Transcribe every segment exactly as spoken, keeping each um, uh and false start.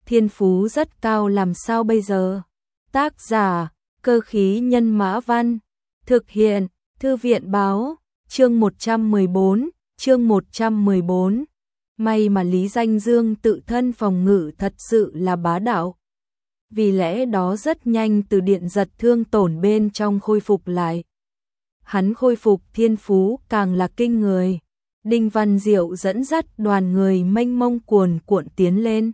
thiên phú rất cao làm sao bây giờ? Tác giả, Cơ khí nhân mã văn. Thực hiện, Thư viện báo, chương một trăm mười bốn, chương một trăm mười bốn. May mà Lý Danh Dương tự thân phòng ngự thật sự là bá đạo. Vì lẽ đó rất nhanh từ điện giật thương tổn bên trong khôi phục lại. Hắn khôi phục thiên phú càng là kinh người. Đinh Văn Diệu dẫn dắt đoàn người mênh mông cuồn cuộn tiến lên.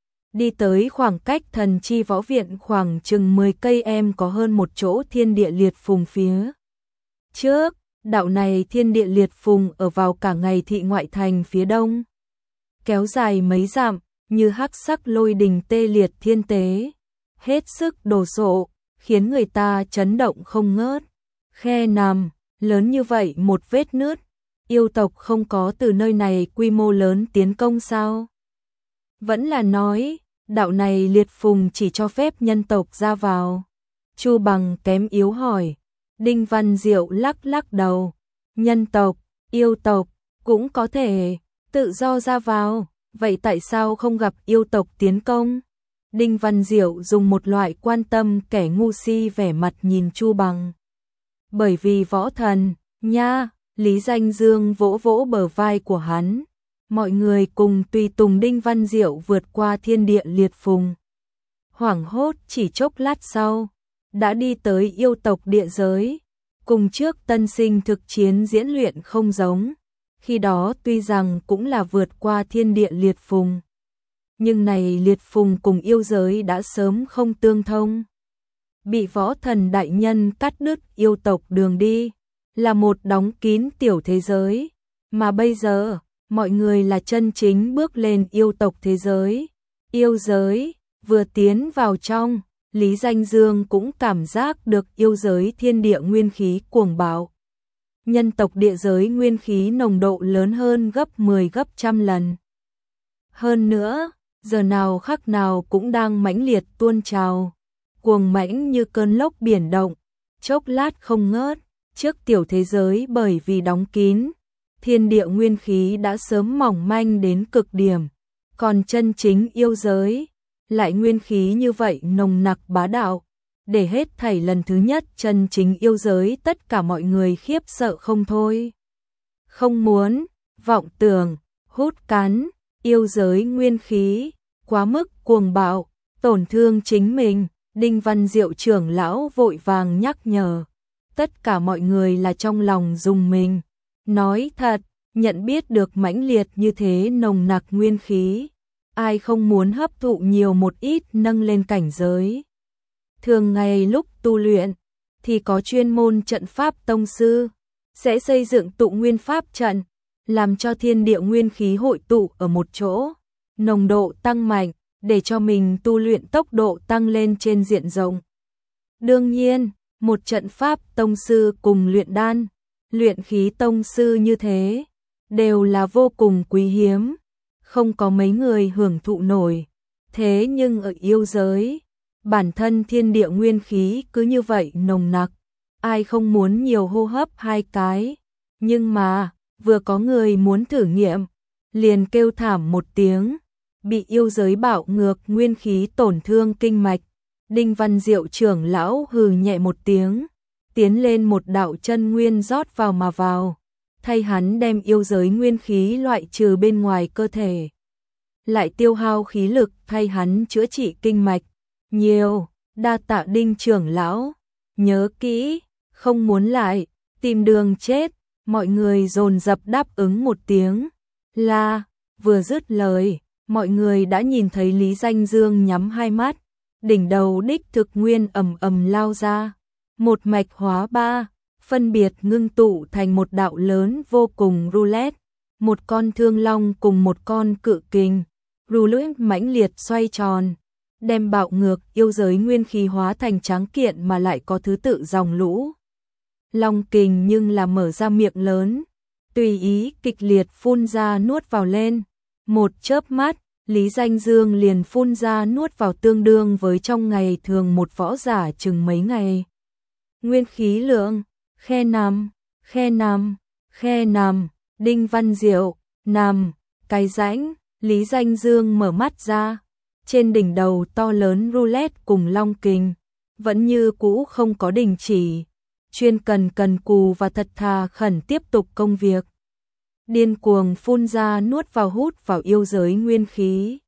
Đi tới khoảng cách thần chi võ viện khoảng chừng mười cây em có hơn một chỗ thiên địa liệt phùng phía trước. Đạo này thiên địa liệt phùng ở vào cả ngày thị ngoại thành phía đông. Kéo dài mấy dặm, như hắc sắc lôi đình tê liệt thiên tế. Hết sức đồ sộ, khiến người ta chấn động không ngớt. Khe nằm, lớn như vậy một vết nứt. Yêu tộc không có từ nơi này quy mô lớn tiến công sao? Vẫn là nói, đạo này liệt phùng chỉ cho phép nhân tộc ra vào. Chu Bằng kém yếu hỏi. Đinh Văn Diệu lắc lắc đầu. Nhân tộc, yêu tộc, cũng có thể tự do ra vào. Vậy tại sao không gặp yêu tộc tiến công? Đinh Văn Diệu dùng một loại quan tâm kẻ ngu si vẻ mặt nhìn Chu Bằng. Bởi vì võ thần, nha, Lý Danh Dương vỗ vỗ bờ vai của hắn. Mọi người cùng tùy tùng Đinh Văn Diệu vượt qua thiên địa liệt phùng. Hoảng hốt chỉ chốc lát sau, đã đi tới yêu tộc địa giới. Cùng trước tân sinh thực chiến diễn luyện không giống. Khi đó tuy rằng cũng là vượt qua thiên địa liệt phùng. Nhưng này liệt phùng cùng yêu giới đã sớm không tương thông. Bị võ thần đại nhân cắt đứt yêu tộc đường đi. Là một đóng kín tiểu thế giới. Mà bây giờ, mọi người là chân chính bước lên yêu tộc thế giới. Yêu giới, vừa tiến vào trong, Lý Danh Dương cũng cảm giác được yêu giới thiên địa nguyên khí cuồng bạo. Nhân tộc địa giới nguyên khí nồng độ lớn hơn gấp mười gấp trăm lần. Hơn nữa, giờ nào khắc nào cũng đang mãnh liệt tuôn trào, cuồng mãnh như cơn lốc biển động, chốc lát không ngớt. Trước tiểu thế giới bởi vì đóng kín, thiên địa nguyên khí đã sớm mỏng manh đến cực điểm, còn chân chính yêu giới, lại nguyên khí như vậy nồng nặc bá đạo, để hết thảy lần thứ nhất chân chính yêu giới tất cả mọi người khiếp sợ không thôi. Không muốn, vọng tưởng, hút cắn, yêu giới nguyên khí, quá mức cuồng bạo, tổn thương chính mình, Đinh Văn Diệu trưởng lão vội vàng nhắc nhở. Tất cả mọi người là trong lòng rùng mình. Nói thật, nhận biết được mãnh liệt như thế nồng nặc nguyên khí. Ai không muốn hấp thụ nhiều một ít nâng lên cảnh giới. Thường ngày lúc tu luyện, thì có chuyên môn trận pháp tông sư. Sẽ xây dựng tụ nguyên pháp trận, làm cho thiên địa nguyên khí hội tụ ở một chỗ. Nồng độ tăng mạnh, để cho mình tu luyện tốc độ tăng lên trên diện rộng. Đương nhiên, một trận pháp tông sư cùng luyện đan, luyện khí tông sư như thế, đều là vô cùng quý hiếm, không có mấy người hưởng thụ nổi. Thế nhưng ở yêu giới, bản thân thiên địa nguyên khí cứ như vậy nồng nặc, ai không muốn nhiều hô hấp hai cái, nhưng mà, vừa có người muốn thử nghiệm, liền kêu thảm một tiếng, bị yêu giới bạo ngược nguyên khí tổn thương kinh mạch. Đinh Văn Diệu trưởng lão hừ nhẹ một tiếng, tiến lên một đạo chân nguyên rót vào mà vào, thay hắn đem yêu giới nguyên khí loại trừ bên ngoài cơ thể. Lại tiêu hao khí lực thay hắn chữa trị kinh mạch. Nhiều, đa tạ Đinh trưởng lão, nhớ kỹ, không muốn lại, tìm đường chết, mọi người dồn dập đáp ứng một tiếng. Là, vừa dứt lời, mọi người đã nhìn thấy Lý Danh Dương nhắm hai mắt. Đỉnh đầu đích thực nguyên ầm ầm lao ra, một mạch hóa ba, phân biệt ngưng tụ thành một đạo lớn vô cùng roulette, một con thương long cùng một con cự kình, roulette mãnh liệt xoay tròn, đem bạo ngược yêu giới nguyên khí hóa thành tráng kiện mà lại có thứ tự dòng lũ. Long kình nhưng là mở ra miệng lớn, tùy ý kịch liệt phun ra nuốt vào lên, một chớp mắt. Lý Danh Dương liền phun ra nuốt vào tương đương với trong ngày thường một võ giả chừng mấy ngày. Nguyên khí lượng, khe nằm, khe nằm, khe nằm, Đinh Văn Diệu, nằm, cái rãnh, Lý Danh Dương mở mắt ra. Trên đỉnh đầu to lớn roulette cùng long kình, vẫn như cũ không có đình chỉ, chuyên cần cần cù và thật thà khẩn tiếp tục công việc. Điên cuồng phun ra nuốt vào hút vào yêu giới nguyên khí.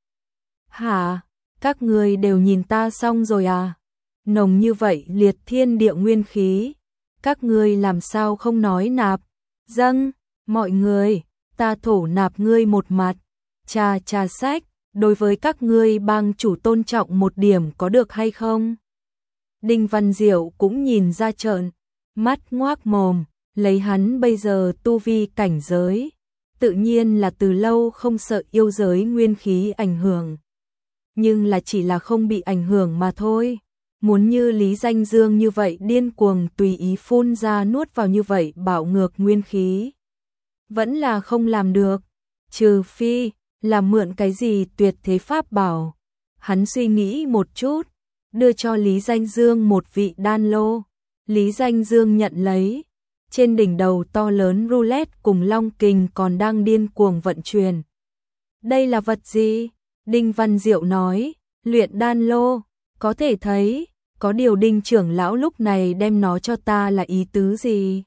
Hả? Các người đều nhìn ta xong rồi à? Nồng như vậy liệt thiên địa nguyên khí, các ngươi làm sao không nói nạp? Dâng, mọi người, ta thổ nạp ngươi một mặt. Trà trà sách, đối với các ngươi bang chủ tôn trọng một điểm có được hay không? Đinh Văn Diệu cũng nhìn ra trợn, mắt ngoác mồm, lấy hắn bây giờ tu vi cảnh giới, tự nhiên là từ lâu không sợ yêu giới nguyên khí ảnh hưởng. Nhưng là chỉ là không bị ảnh hưởng mà thôi. Muốn như Lý Danh Dương như vậy điên cuồng tùy ý phun ra nuốt vào như vậy bạo ngược nguyên khí, vẫn là không làm được, trừ phi là mượn cái gì tuyệt thế pháp bảo. Hắn suy nghĩ một chút, đưa cho Lý Danh Dương một vị đan lô. Lý Danh Dương nhận lấy, trên đỉnh đầu to lớn roulette cùng long kình còn đang điên cuồng vận chuyển. Đây là vật gì? Đinh Văn Diệu nói, luyện đan lô, có thể thấy, có điều Đinh trưởng lão lúc này đem nó cho ta là ý tứ gì?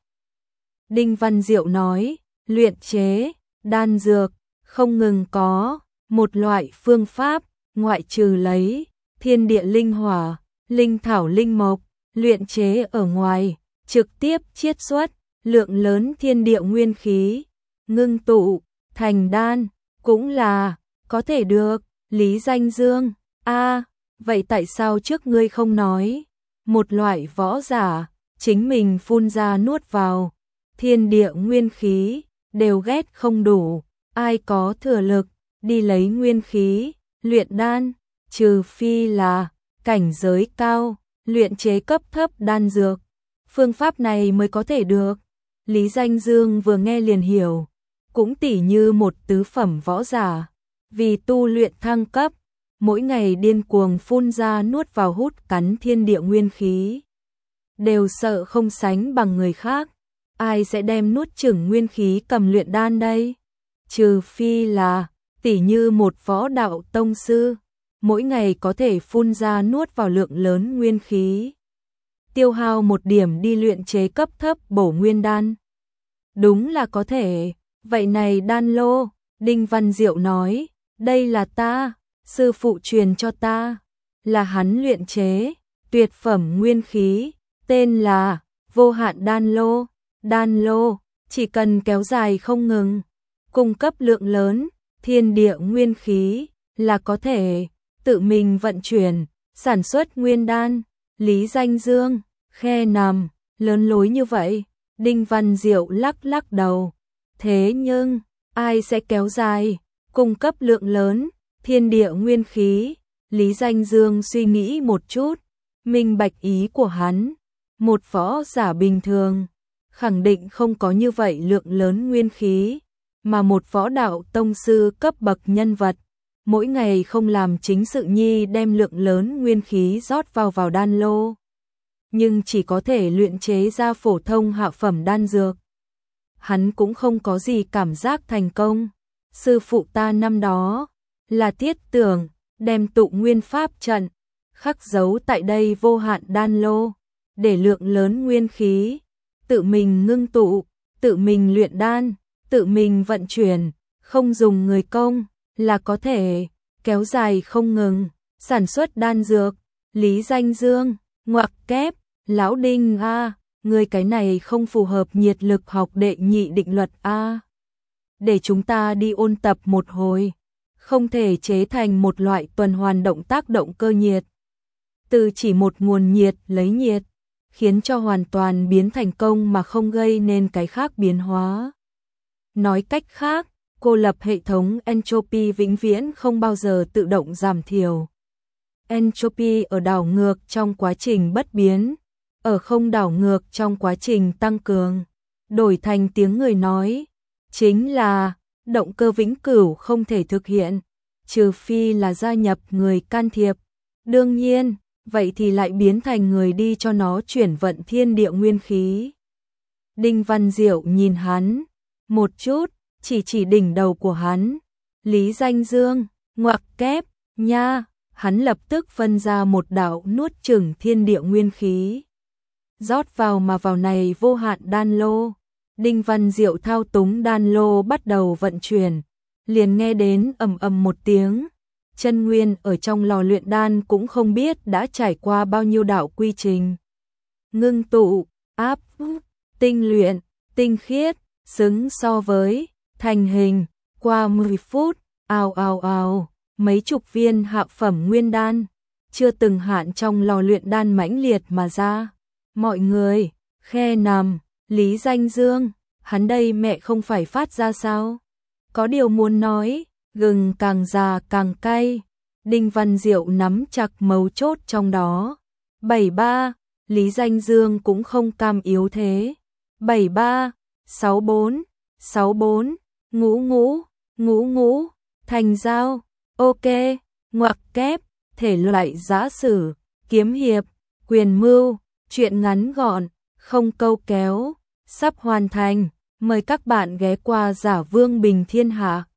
Đinh Văn Diệu nói, luyện chế, đan dược, không ngừng có, một loại phương pháp, ngoại trừ lấy, thiên địa linh hỏa, linh thảo linh mộc, luyện chế ở ngoài, trực tiếp chiết xuất, lượng lớn thiên địa nguyên khí, ngưng tụ, thành đan, cũng là, có thể được. Lý Danh Dương, a vậy tại sao trước ngươi không nói? Một loại võ giả, chính mình phun ra nuốt vào, thiên địa nguyên khí, đều ghét không đủ, ai có thừa lực, đi lấy nguyên khí, luyện đan, trừ phi là, cảnh giới cao, luyện chế cấp thấp đan dược, phương pháp này mới có thể được. Lý Danh Dương vừa nghe liền hiểu, cũng tỉ như một tứ phẩm võ giả, vì tu luyện thăng cấp, mỗi ngày điên cuồng phun ra nuốt vào hút cắn thiên địa nguyên khí, đều sợ không sánh bằng người khác. Ai sẽ đem nuốt chửng nguyên khí cầm luyện đan đây? Trừ phi là, tỉ như một võ đạo tông sư, mỗi ngày có thể phun ra nuốt vào lượng lớn nguyên khí, tiêu hao một điểm đi luyện chế cấp thấp bổ nguyên đan. Đúng là có thể, vậy này đan lô, Đinh Văn Diệu nói, đây là ta, sư phụ truyền cho ta, là hắn luyện chế, tuyệt phẩm nguyên khí, tên là vô hạn đan lô. Đan lô, chỉ cần kéo dài không ngừng, cung cấp lượng lớn, thiên địa nguyên khí, là có thể tự mình vận chuyển, sản xuất nguyên đan. Lý Danh Dương, khe nằm, lớn lối như vậy, Đinh Văn Diệu lắc lắc đầu. Thế nhưng, ai sẽ kéo dài, cung cấp lượng lớn, thiên địa nguyên khí? Lý Danh Dương suy nghĩ một chút, minh bạch ý của hắn, một võ giả bình thường, khẳng định không có như vậy lượng lớn nguyên khí, mà một võ đạo tông sư cấp bậc nhân vật, mỗi ngày không làm chính sự nhi đem lượng lớn nguyên khí rót vào vào đan lô, nhưng chỉ có thể luyện chế ra phổ thông hạ phẩm đan dược. Hắn cũng không có gì cảm giác thành công. Sư phụ ta năm đó là Tiết Tưởng, đem tụ nguyên pháp trận khắc dấu tại đây vô hạn đan lô, để lượng lớn nguyên khí tự mình ngưng tụ, tự mình luyện đan, tự mình vận chuyển, không dùng người công, là có thể kéo dài không ngừng, sản xuất đan dược. Lý Danh Dương, ngoặc kép, lão Đinh a, người cái này không phù hợp nhiệt lực học đệ nhị định luật a. Để chúng ta đi ôn tập một hồi, không thể chế thành một loại tuần hoàn động tác động cơ nhiệt. Từ chỉ một nguồn nhiệt lấy nhiệt, khiến cho hoàn toàn biến thành công mà không gây nên cái khác biến hóa. Nói cách khác, cô lập hệ thống entropy vĩnh viễn không bao giờ tự động giảm thiểu. Entropy ở đảo ngược trong quá trình bất biến, ở không đảo ngược trong quá trình tăng cường. Đổi thành tiếng người nói, chính là động cơ vĩnh cửu không thể thực hiện, trừ phi là gia nhập người can thiệp. Đương nhiên, vậy thì lại biến thành người đi cho nó chuyển vận thiên địa nguyên khí. Đinh Văn Diệu nhìn hắn một chút, chỉ chỉ đỉnh đầu của hắn. Lý Danh Dương, ngoặc kép, nha, hắn lập tức phân ra một đạo nuốt chửng thiên địa nguyên khí. Rót vào mà vào này vô hạn đan lô. Đinh Văn Diệu thao túng đan lô bắt đầu vận chuyển, liền nghe đến ầm ầm một tiếng. Chân nguyên ở trong lò luyện đan cũng không biết đã trải qua bao nhiêu đạo quy trình. Ngưng tụ, áp, tinh luyện, tinh khiết, xứng so với, thành hình, qua mười phút, ào ào ào, mấy chục viên hạ phẩm nguyên đan, chưa từng hạn trong lò luyện đan mãnh liệt mà ra. Mọi người, khe nằm, Lý Danh Dương, hắn đây mẹ không phải phát ra sao? Có điều muốn nói, gừng càng già càng cay. Đinh Văn Diệu nắm chặt mấu chốt trong đó. bảy ba, Lý Danh Dương cũng không cam yếu thế. bảy ba, sáu bốn, sáu bốn, ngũ ngũ, ngũ ngũ, thành giao, ok, ngoặc kép, thể loại giã sử, kiếm hiệp, quyền mưu, truyện ngắn gọn, không câu kéo, sắp hoàn thành. Mời các bạn ghé qua Giả Vương Bình Thiên Hạ.